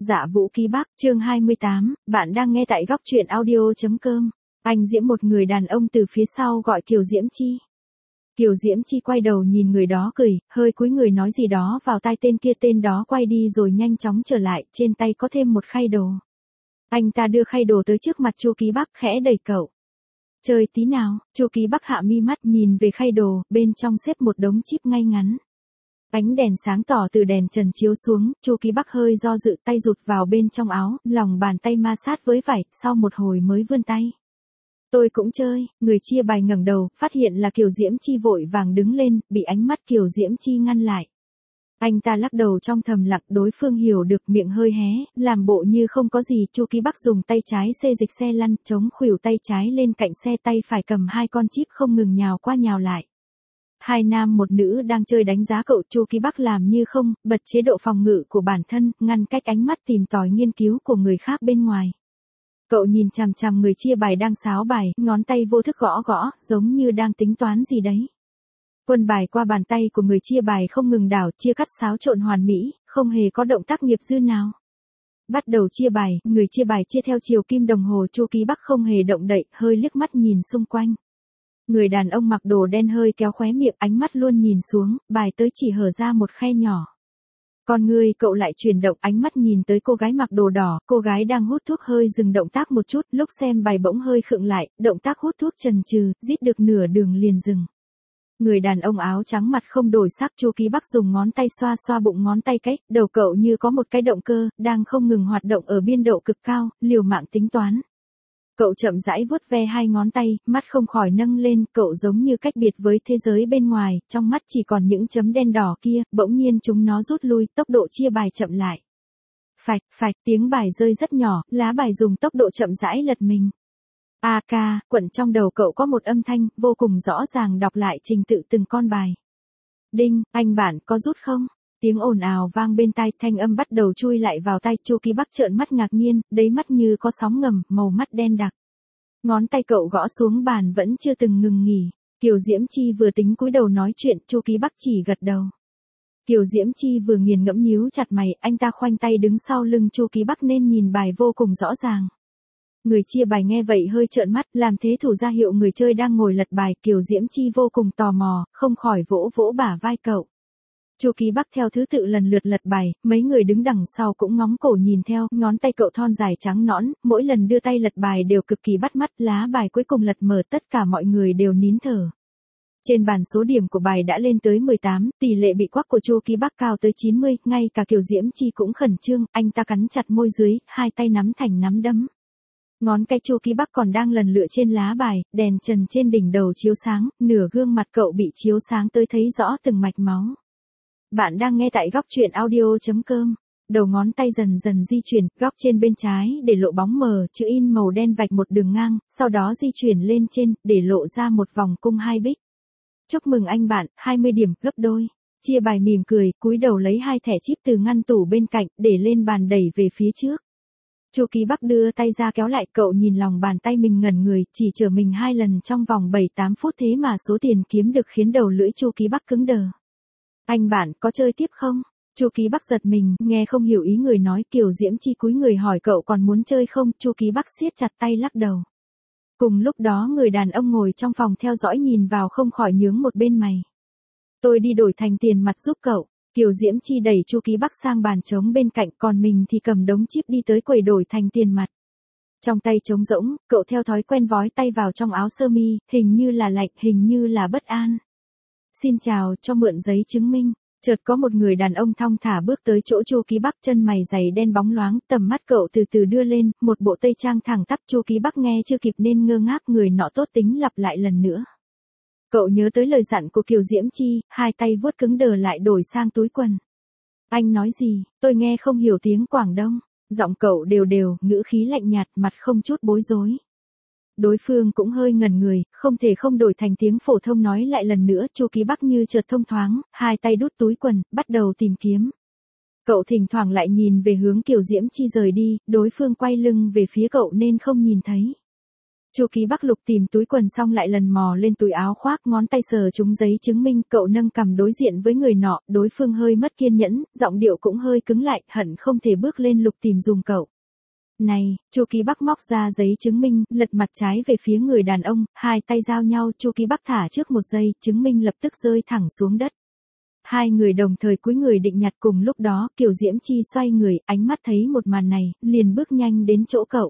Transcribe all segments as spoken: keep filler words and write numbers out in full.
Dạ Vũ Ký Bắc, chương hai mươi tám, bạn đang nghe tại góc truyện audio.com. Anh Diễm, một người đàn ông từ phía sau gọi Kiều Diễm Chi. Kiều Diễm Chi quay đầu nhìn người đó cười, hơi cúi người nói gì đó vào tai tên kia, tên đó quay đi rồi nhanh chóng trở lại, trên tay có thêm một khay đồ. Anh ta đưa khay đồ tới trước mặt Chu Ký Bắc, khẽ đẩy cậu. Chơi tí nào, Chu Ký Bắc hạ mi mắt nhìn về khay đồ, bên trong xếp một đống chip ngay ngắn. Ánh đèn sáng tỏ từ đèn trần chiếu xuống, Chu Ký Bắc hơi do dự, tay rụt vào bên trong áo, lòng bàn tay ma sát với vải, sau một hồi mới vươn tay. Tôi cũng chơi, người chia bài ngẩng đầu, phát hiện là Kiều Diễm Chi, vội vàng đứng lên, bị ánh mắt Kiều Diễm Chi ngăn lại. Anh ta lắc đầu trong thầm lặng, đối phương hiểu được, miệng hơi hé, làm bộ như không có gì. Chu Ký Bắc dùng tay trái xê dịch xe lăn, chống khuỷu tay trái lên cạnh xe, tay phải cầm hai con chip không ngừng nhào qua nhào lại. Hai nam một nữ đang chơi đánh giá cậu. Chu Ký Bắc làm như không, bật chế độ phòng ngự của bản thân, ngăn cách ánh mắt tìm tòi nghiên cứu của người khác bên ngoài. Cậu nhìn chằm chằm người chia bài đang sáo bài, ngón tay vô thức gõ gõ, giống như đang tính toán gì đấy. Quân bài qua bàn tay của người chia bài không ngừng đảo, chia cắt xáo trộn hoàn mỹ, không hề có động tác nghiệp dư nào. Bắt đầu chia bài, người chia bài chia theo chiều kim đồng hồ. Chu Ký Bắc không hề động đậy, hơi liếc mắt nhìn xung quanh. Người đàn ông mặc đồ đen hơi kéo khóe miệng, ánh mắt luôn nhìn xuống, bài tới chỉ hở ra một khe nhỏ. Con người cậu lại chuyển động, ánh mắt nhìn tới cô gái mặc đồ đỏ, cô gái đang hút thuốc hơi dừng động tác một chút, lúc xem bài bỗng hơi khựng lại, động tác hút thuốc chần chừ, rít được nửa đường liền dừng. Người đàn ông áo trắng mặt không đổi sắc. Chu Ký Bắc dùng ngón tay xoa xoa bụng ngón tay cách, đầu cậu như có một cái động cơ, đang không ngừng hoạt động ở biên độ cực cao, liều mạng tính toán. Cậu chậm rãi vuốt ve hai ngón tay, mắt không khỏi nâng lên, cậu giống như cách biệt với thế giới bên ngoài, trong mắt chỉ còn những chấm đen đỏ kia, bỗng nhiên chúng nó rút lui, tốc độ chia bài chậm lại. Phạch, phạch, tiếng bài rơi rất nhỏ, lá bài dùng tốc độ chậm rãi lật mình. A ca, quẩn trong đầu cậu có một âm thanh, vô cùng rõ ràng đọc lại trình tự từng con bài. Đinh, anh bạn, có rút không? Tiếng ồn ào vang bên tai, thanh âm bắt đầu chui lại vào tai. Chu Ký Bắc trợn mắt ngạc nhiên, đáy mắt như có sóng ngầm, màu mắt đen đặc. Ngón tay cậu gõ xuống bàn vẫn chưa từng ngừng nghỉ. Kiều Diễm Chi vừa tính cúi đầu nói chuyện, Chu Ký Bắc chỉ gật đầu. Kiều Diễm Chi vừa nghiền ngẫm nhíu chặt mày, anh ta khoanh tay đứng sau lưng Chu Ký Bắc nên nhìn bài vô cùng rõ ràng. Người chia bài nghe vậy hơi trợn mắt, làm thế thủ ra hiệu người chơi đang ngồi lật bài. Kiều Diễm Chi vô cùng tò mò, không khỏi vỗ vỗ bả vai cậu. Chu Ký Bắc theo thứ tự lần lượt lật bài, mấy người đứng đằng sau cũng ngóng cổ nhìn theo, ngón tay cậu thon dài trắng nõn, mỗi lần đưa tay lật bài đều cực kỳ bắt mắt, lá bài cuối cùng lật mở, tất cả mọi người đều nín thở. Trên bàn số điểm của bài đã lên tới mười tám, tỷ lệ bị quắc của Chu Ký Bắc cao tới chín mươi, ngay cả Kiều Diễm Chi cũng khẩn trương, anh ta cắn chặt môi dưới, hai tay nắm thành nắm đấm. Ngón cái Chu Ký Bắc còn đang lần lựa trên lá bài, đèn trần trên đỉnh đầu chiếu sáng, nửa gương mặt cậu bị chiếu sáng tới thấy rõ từng mạch máu. Bạn đang nghe tại góc truyện audio.com. Đầu ngón tay dần dần di chuyển, góc trên bên trái để lộ bóng mờ, chữ in màu đen vạch một đường ngang, sau đó di chuyển lên trên, để lộ ra một vòng cung hai bích. Chúc mừng anh bạn, hai mươi điểm, gấp đôi. Chia bài mỉm cười, cúi đầu lấy hai thẻ chip từ ngăn tủ bên cạnh, để lên bàn đẩy về phía trước. Chu Ký Bắc đưa tay ra kéo lại, cậu nhìn lòng bàn tay mình ngẩn người, chỉ chở mình hai lần trong vòng bảy tám phút, thế mà số tiền kiếm được khiến đầu lưỡi Chu Ký Bắc cứng đờ. Anh bạn, có chơi tiếp không? Chu Ký Bắc giật mình, nghe không hiểu ý người nói. Kiều Diễm Chi cúi người hỏi cậu còn muốn chơi không, Chu Ký Bắc siết chặt tay lắc đầu. Cùng lúc đó người đàn ông ngồi trong phòng theo dõi nhìn vào không khỏi nhướng một bên mày. Tôi đi đổi thành tiền mặt giúp cậu. Kiều Diễm Chi đẩy Chu Ký Bắc sang bàn trống bên cạnh, còn mình thì cầm đống chip đi tới quầy đổi thành tiền mặt. Trong tay trống rỗng, cậu theo thói quen vói tay vào trong áo sơ mi, hình như là lạnh, hình như là bất an. Xin chào, cho mượn giấy chứng minh. Chợt có một người đàn ông thong thả bước tới chỗ Chu Ký Bắc, chân mày dày đen bóng loáng, tầm mắt cậu từ từ đưa lên, một bộ tây trang thẳng tắp. Chu Ký Bắc nghe chưa kịp nên ngơ ngác, người nọ tốt tính lặp lại lần nữa. Cậu nhớ tới lời dặn của Kiều Diễm Chi, hai tay vuốt cứng đờ lại đổi sang túi quần. Anh nói gì, tôi nghe không hiểu tiếng Quảng Đông. Giọng cậu đều đều, ngữ khí lạnh nhạt, mặt không chút bối rối. Đối phương cũng hơi ngẩn người, không thể không đổi thành tiếng phổ thông nói lại lần nữa. Chu Ký Bắc như chợt thông thoáng, hai tay đút túi quần, bắt đầu tìm kiếm. Cậu thỉnh thoảng lại nhìn về hướng Kiều Diễm Chi rời đi, đối phương quay lưng về phía cậu nên không nhìn thấy. Chu Ký Bắc lục tìm túi quần xong lại lần mò lên túi áo khoác, ngón tay sờ trúng giấy chứng minh, cậu nâng cằm đối diện với người nọ, đối phương hơi mất kiên nhẫn, giọng điệu cũng hơi cứng lại, hận không thể bước lên lục tìm dùng cậu. Này, Chu Ký Bắc móc ra giấy chứng minh, lật mặt trái về phía người đàn ông, hai tay giao nhau, Chu Ký Bắc thả trước một giây, chứng minh lập tức rơi thẳng xuống đất. Hai người đồng thời cúi người định nhặt, cùng lúc đó, Kiều Diễm Chi xoay người, ánh mắt thấy một màn này, liền bước nhanh đến chỗ cậu.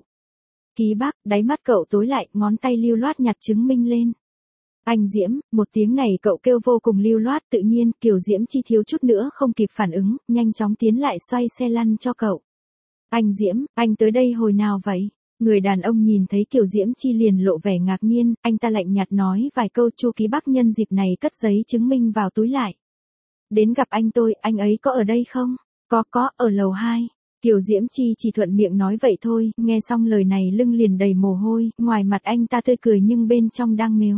Ký Bắc, đáy mắt cậu tối lại, ngón tay lưu loát nhặt chứng minh lên. Anh Diễm, một tiếng này cậu kêu vô cùng lưu loát, tự nhiên, Kiều Diễm Chi thiếu chút nữa không kịp phản ứng, nhanh chóng tiến lại xoay xe lăn cho cậu. Anh Diễm, anh tới đây hồi nào vậy? Người đàn ông nhìn thấy Kiều Diễm Chi liền lộ vẻ ngạc nhiên, anh ta lạnh nhạt nói vài câu. Chu Ký Bắc nhân dịp này cất giấy chứng minh vào túi lại. Đến gặp anh tôi, anh ấy có ở đây không? Có có, ở lầu hai. Kiều Diễm Chi chỉ thuận miệng nói vậy thôi, nghe xong lời này lưng liền đầy mồ hôi, ngoài mặt anh ta tươi cười nhưng bên trong đang mếu.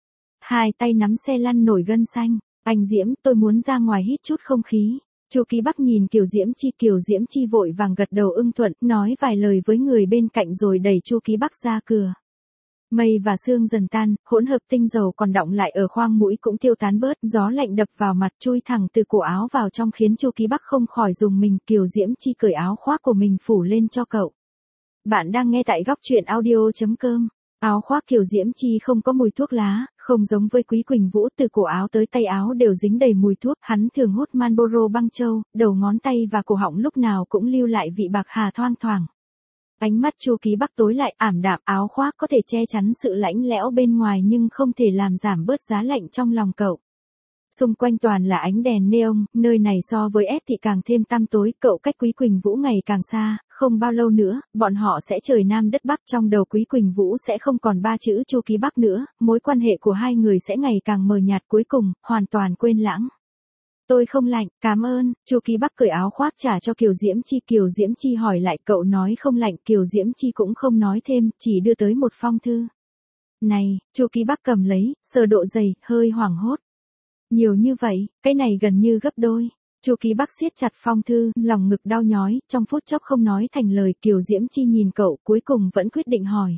Hai tay nắm xe lăn nổi gân xanh, anh Diễm, tôi muốn ra ngoài hít chút không khí. Chu Ký Bắc nhìn Kiều Diễm Chi, Kiều Diễm Chi vội vàng gật đầu ưng thuận, nói vài lời với người bên cạnh rồi đẩy Chu Ký Bắc ra cửa. Mây và sương dần tan, hỗn hợp tinh dầu còn đọng lại ở khoang mũi cũng tiêu tán bớt, gió lạnh đập vào mặt chui thẳng từ cổ áo vào trong khiến Chu Ký Bắc không khỏi dùng mình. Kiều Diễm Chi cởi áo khoác của mình phủ lên cho cậu. Bạn đang nghe tại góc truyện audio chấm com. Áo khoác Kiều Diễm Chi không có mùi thuốc lá, không giống với Quý Quỳnh Vũ, từ cổ áo tới tay áo đều dính đầy mùi thuốc, hắn thường hút Marlboro băng châu, đầu ngón tay và cổ họng lúc nào cũng lưu lại vị bạc hà thoang thoảng. Ánh mắt Chu Ký Bắc tối lại, ảm đạm, áo khoác có thể che chắn sự lạnh lẽo bên ngoài nhưng không thể làm giảm bớt giá lạnh trong lòng cậu. Xung quanh toàn là ánh đèn neon, nơi này so với S thì càng thêm tăm tối, cậu cách Quý Quỳnh Vũ ngày càng xa, không bao lâu nữa, bọn họ sẽ trời Nam đất Bắc, trong đầu Quý Quỳnh Vũ sẽ không còn ba chữ Chu Ký Bắc nữa, mối quan hệ của hai người sẽ ngày càng mờ nhạt, cuối cùng, hoàn toàn quên lãng. Tôi không lạnh, cảm ơn. Chu Ký Bắc cởi áo khoác trả cho Kiều Diễm Chi. Kiều Diễm Chi hỏi lại, cậu nói không lạnh. Kiều Diễm Chi cũng không nói thêm, chỉ đưa tới một phong thư. Này, Chu Ký Bắc cầm lấy, sờ độ dày, hơi hoảng hốt. Nhiều như vậy, cái này gần như gấp đôi. Chu Ký Bắc siết chặt phong thư, lòng ngực đau nhói, trong phút chốc không nói thành lời. Kiều Diễm Chi nhìn cậu, cuối cùng vẫn quyết định hỏi.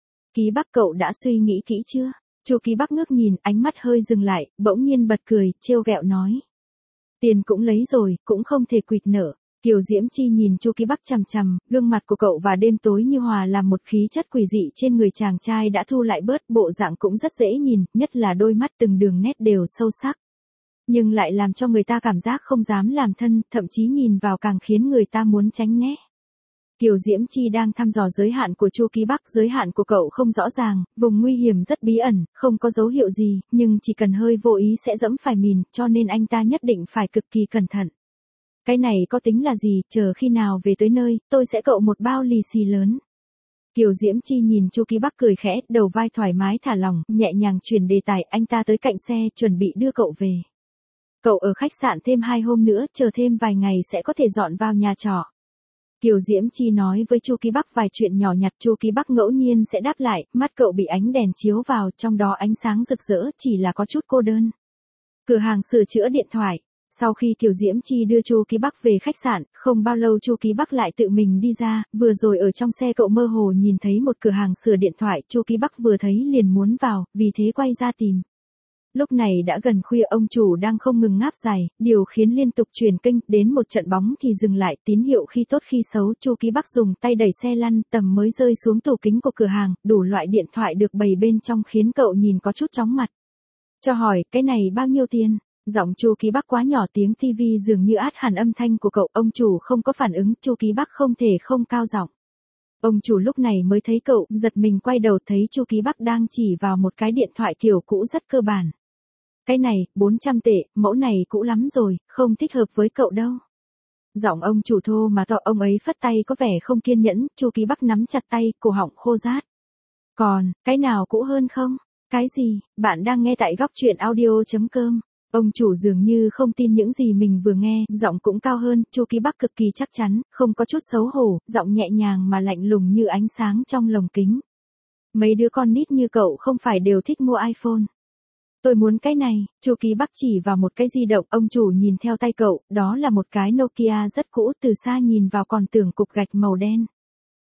Ký Bắc, cậu đã suy nghĩ kỹ chưa? Chu Ký Bắc ngước nhìn, ánh mắt hơi dừng lại, bỗng nhiên bật cười, trêu ghẹo nói. Tiền cũng lấy rồi, cũng không thể quỵt nợ. Kiều Diễm Chi nhìn Chu Ký Bắc chằm chằm, gương mặt của cậu và đêm tối như hòa làm một khí chất quỷ dị trên người chàng trai đã thu lại bớt, bộ dạng cũng rất dễ nhìn, nhất là đôi mắt từng đường nét đều sâu sắc. Nhưng lại làm cho người ta cảm giác không dám làm thân, thậm chí nhìn vào càng khiến người ta muốn tránh né. Kiều Diễm Chi đang thăm dò giới hạn của Chu Ký Bắc, giới hạn của cậu không rõ ràng, vùng nguy hiểm rất bí ẩn, không có dấu hiệu gì, nhưng chỉ cần hơi vô ý sẽ dẫm phải mìn, cho nên anh ta nhất định phải cực kỳ cẩn thận. Cái này có tính là gì, chờ khi nào về tới nơi, tôi sẽ cậu một bao lì xì lớn. Kiều Diễm Chi nhìn Chu Ký Bắc cười khẽ, đầu vai thoải mái thả lỏng, nhẹ nhàng chuyển đề tài, anh ta tới cạnh xe, chuẩn bị đưa cậu về. Cậu ở khách sạn thêm hai hôm nữa, chờ thêm vài ngày sẽ có thể dọn vào nhà trọ. Kiều Diễm Chi nói với Chu Ký Bắc vài chuyện nhỏ nhặt, Chu Ký Bắc ngẫu nhiên sẽ đáp lại, mắt cậu bị ánh đèn chiếu vào, trong đó ánh sáng rực rỡ, chỉ là có chút cô đơn. Cửa hàng sửa chữa điện thoại. Sau khi Kiều Diễm Chi đưa Chu Ký Bắc về khách sạn, không bao lâu Chu Ký Bắc lại tự mình đi ra, vừa rồi ở trong xe cậu mơ hồ nhìn thấy một cửa hàng sửa điện thoại, Chu Ký Bắc vừa thấy liền muốn vào, vì thế quay ra tìm. Lúc này đã gần khuya, ông chủ đang không ngừng ngáp dài, điều khiến liên tục chuyển kênh, đến một trận bóng thì dừng lại, tín hiệu khi tốt khi xấu. Chu Ký Bắc dùng tay đẩy xe lăn, tầm mới rơi xuống tủ kính của cửa hàng, đủ loại điện thoại được bày bên trong khiến cậu nhìn có chút chóng mặt. Cho hỏi, cái này bao nhiêu tiền? Giọng Chu Ký Bắc quá nhỏ, tiếng tivi dường như át hẳn âm thanh của cậu, ông chủ không có phản ứng, Chu Ký Bắc không thể không cao giọng. Ông chủ lúc này mới thấy cậu, giật mình quay đầu thấy Chu Ký Bắc đang chỉ vào một cái điện thoại kiểu cũ rất cơ bản. Cái này, bốn trăm tệ, mẫu này cũ lắm rồi, không thích hợp với cậu đâu. Giọng ông chủ thô mà to, ông ấy phất tay có vẻ không kiên nhẫn, Chu Ký Bắc nắm chặt tay, cổ họng khô rát. Còn, cái nào cũ hơn không? Cái gì? Bạn đang nghe tại góc truyện audio chấm com. Ông chủ dường như không tin những gì mình vừa nghe, giọng cũng cao hơn, Chu Ký Bắc cực kỳ chắc chắn, không có chút xấu hổ, giọng nhẹ nhàng mà lạnh lùng như ánh sáng trong lồng kính. Mấy đứa con nít như cậu không phải đều thích mua iPhone. Tôi muốn cái này. Chu Ký Bắc chỉ vào một cái di động, ông chủ nhìn theo tay cậu, đó là một cái Nokia rất cũ, từ xa nhìn vào còn tưởng cục gạch màu đen.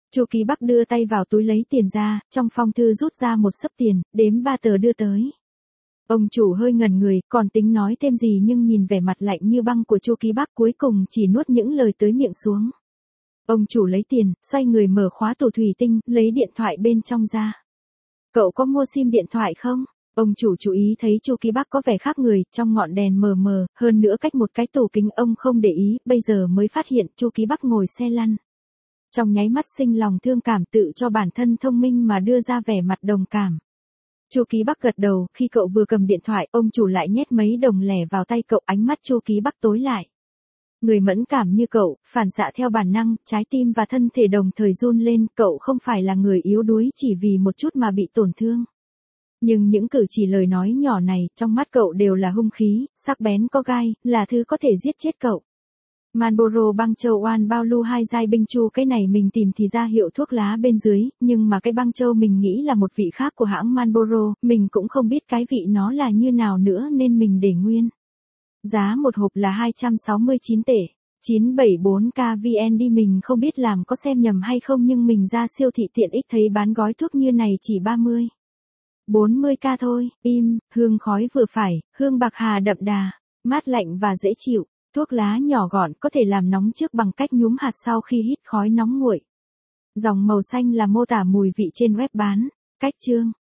Chu Ký Bắc đưa tay vào túi lấy tiền ra, trong phong thư rút ra một xấp tiền, đếm ba tờ đưa tới. Ông chủ hơi ngẩn người, còn tính nói thêm gì nhưng nhìn vẻ mặt lạnh như băng của Chu Ký Bắc cuối cùng chỉ nuốt những lời tới miệng xuống. Ông chủ lấy tiền, xoay người mở khóa tủ thủy tinh, lấy điện thoại bên trong ra. Cậu có mua sim điện thoại không? Ông chủ chú ý thấy Chu Ký Bắc có vẻ khác người, trong ngọn đèn mờ mờ, hơn nữa cách một cái tủ kính ông không để ý, bây giờ mới phát hiện Chu Ký Bắc ngồi xe lăn. Trong nháy mắt sinh lòng thương cảm tự cho bản thân thông minh mà đưa ra vẻ mặt đồng cảm. Chu Ký Bắc gật đầu, khi cậu vừa cầm điện thoại, ông chủ lại nhét mấy đồng lẻ vào tay cậu, ánh mắt Chu Ký Bắc tối lại. Người mẫn cảm như cậu, phản xạ theo bản năng, trái tim và thân thể đồng thời run lên, cậu không phải là người yếu đuối chỉ vì một chút mà bị tổn thương. Nhưng những cử chỉ lời nói nhỏ này, trong mắt cậu đều là hung khí, sắc bén có gai, là thứ có thể giết chết cậu. Marlboro băng châu oan bao lưu hai giai binh chu, cái này mình tìm thì ra hiệu thuốc lá bên dưới, nhưng mà cái băng châu mình nghĩ là một vị khác của hãng Marlboro, mình cũng không biết cái vị nó là như nào nữa nên mình để nguyên. Giá một hộp là hai trăm sáu mươi chín tệ, chín bảy bốn k vê en đê, mình không biết làm có xem nhầm hay không nhưng mình ra siêu thị tiện ích thấy bán gói thuốc như này chỉ ba mươi, bốn mươi k thôi, im, hương khói vừa phải, hương bạc hà đậm đà, mát lạnh và dễ chịu. Thuốc lá nhỏ gọn có thể làm nóng trước bằng cách nhúm hạt sau khi hít khói nóng nguội. Dòng màu xanh là mô tả mùi vị trên web bán. Cách chương